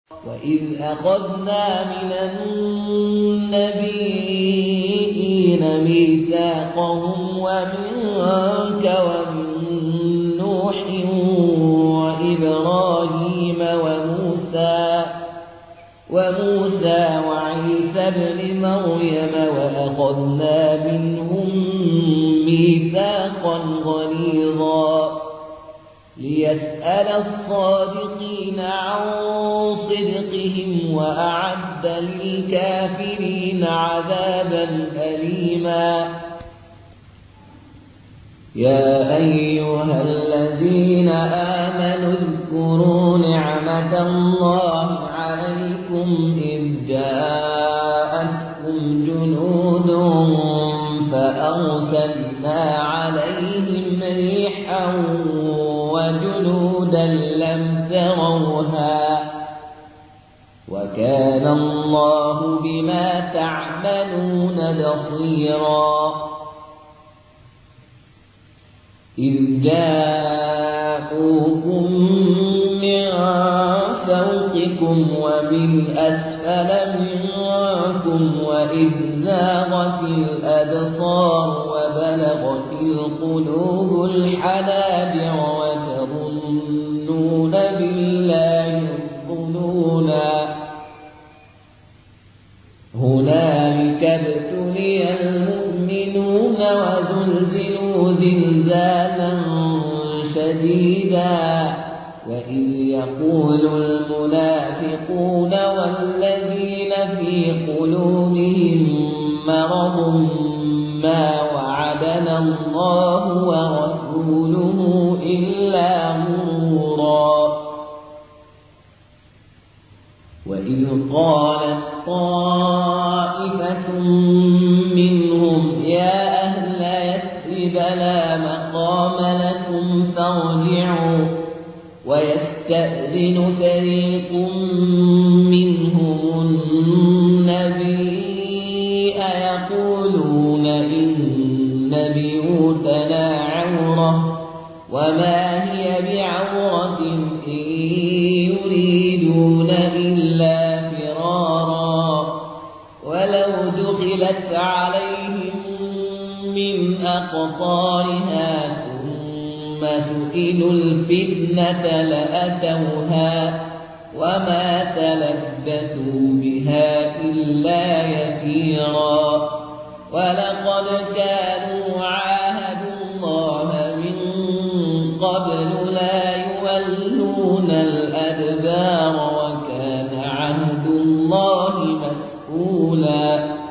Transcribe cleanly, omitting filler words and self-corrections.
وإذ أخذنا من النبيين ميثاقهم ومنك ومن نوح وإبراهيم وموسى وعيسى ابن مريم وأخذنا منهم ميثاقا غليظا ليسأل الصادقين عن صدقهم وأعد للكافرين عذابا أليما. يا أيها الذين آمنوا اذكروا نعمة الله عليكم إذ جاءتكم جنود فأرسلنا عليهم ريحا وجنودا لم تروها وكان الله بما تعملون بصيرا. إذ جاءوكم من فوقكم ومن أسفل منكم وإذ زاغت الأبصار وبلغت القلوب الحناجر وتظنون بالله الظنونا. هنالك ابتلي المؤمنون وزلزلوا زلزالا شديدا. وإذ يقول المنافقون والذين في قلوبهم مرض ما وعدنا الله ورسوله إلا غرورا. وإذ قالت طائفة منهم يا أهل يثرب لا مقام لكم فارجعوا ويستأذن فريق منهم النبي يقولون إن بيوتنا عورة وما هي بعورة إن يريدون إلا فرارا ولو دخلت عليهم من أقطارها ثم سئلوا الفتنة لأتوها وما تلبثوا بها إلا يسيرا. ولقد كانوا عاهدوا الله من قبل لا يولون الأدبار وكان عهد الله مسؤولا.